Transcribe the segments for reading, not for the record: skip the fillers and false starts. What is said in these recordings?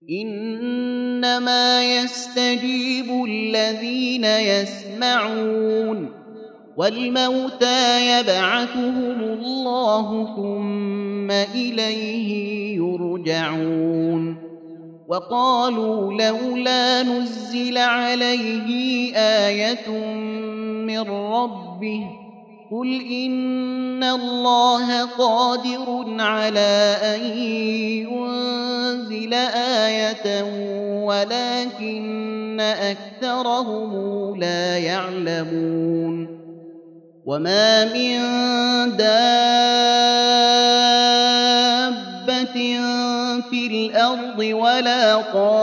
إنما يستجيب الذين يسمعون والموتى يبعثهم الله ثم إليه يرجعون وقالوا لولا نزل عليه آية من ربه قل إن الله قادر على أن ينزل آية ولكن أكثرهم لا يعلمون وما من دابة في الأرض ولا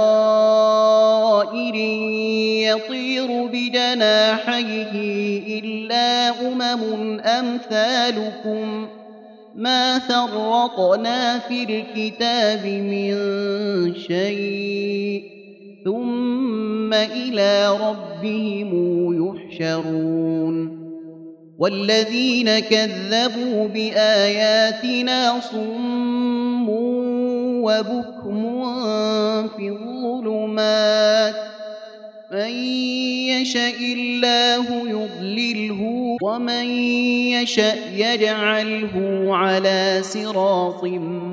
طائر يطير بجناحيه إلا أمثالكم ما فرطنا في الكتاب من شيء ثم إلى ربهم يحشرون والذين كذبوا بآياتنا صم وبكم في الظلمات من يشاء الله يضلله ومن يشاء يجعله على صراط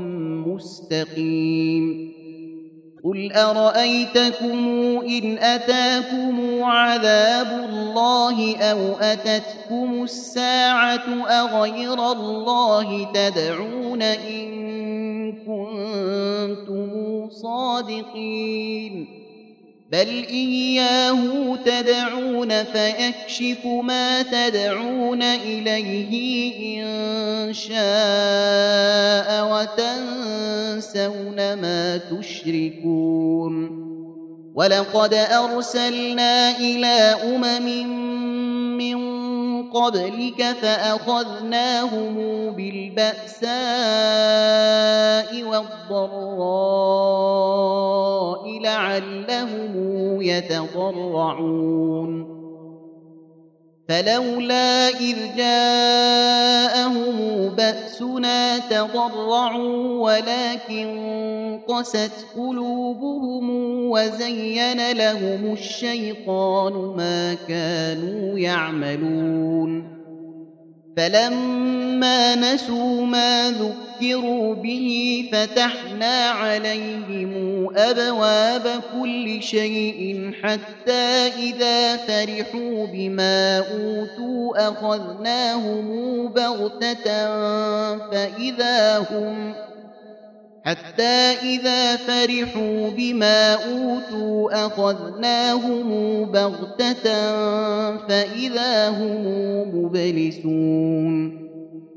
مستقيم قل أرأيتكم إن أتاكم عذاب الله أو أتتكم الساعة أغير الله تدعون إن كنتم صادقين بل إياه تدعون فيكشف ما تدعون إليه إن شاء وتنسون ما تشركون ولقد أرسلنا إلى من قبلك فأخذناهم بالبأساء والضراء لعلهم يتضرعون فلولا إذ جاءهم بأسنا تضرعوا ولكن قست قلوبهم وزين لهم الشيطان ما كانوا يعملون فلما نسوا ما ذكروا به فتحنا عليهم أبواب كل شيء حتى إذا فرحوا بما أوتوا أخذناهم بغتة فإذا هم مبلسون